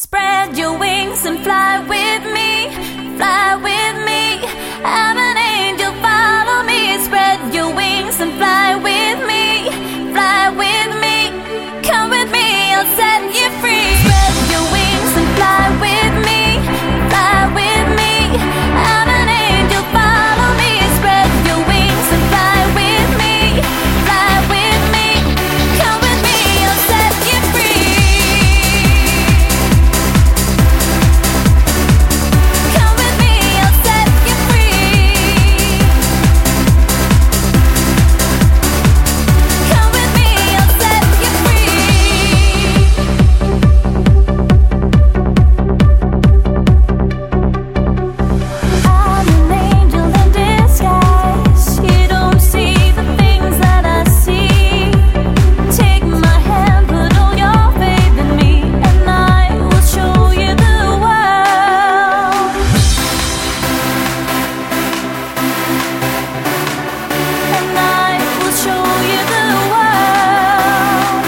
Spread your wings and fly with me, fly with me. I'm an angel, follow me. Spread your wings and fly with me, fly with me. Come with me, I'll set you free. Spread your wings and fly with me, fly with me. I'm an angel, follow me. Spread your wings and fly with me, fly with me. Come with me, I'll set you free. Come with me, I'll set you free. Come with me, I'll set you I'm an angel in disguise. You don't see the things that I see. Take my hand, put all your faith in me, and I will show you the world. And I will show you the world.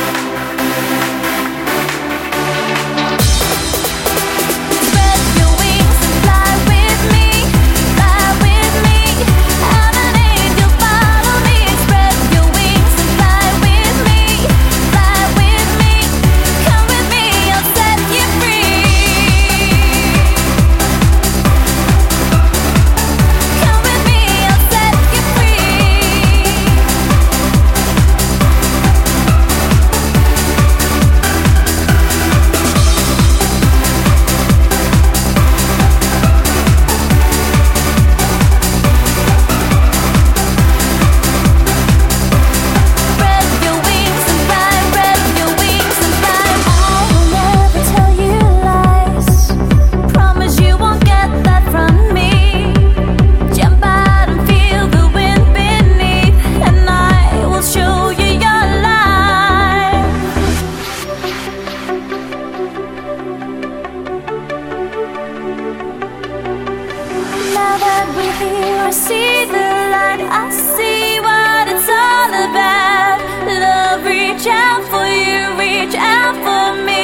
Spread your wings and fly with me, fly with me. I'm an angel, follow me. Spread your wings and fly with me, fly with me. Come with me, I'll set you free. Come with me, I'll set you free. Spread your wings and fly, spread your wings and fly. I will never tell you lies. Promise you won't get that from me. Jump out and feel the wind beneath, and I will show you your life. Now that we're here, I see the light. I see what it's all about. Love, reach out for you, reach out for me.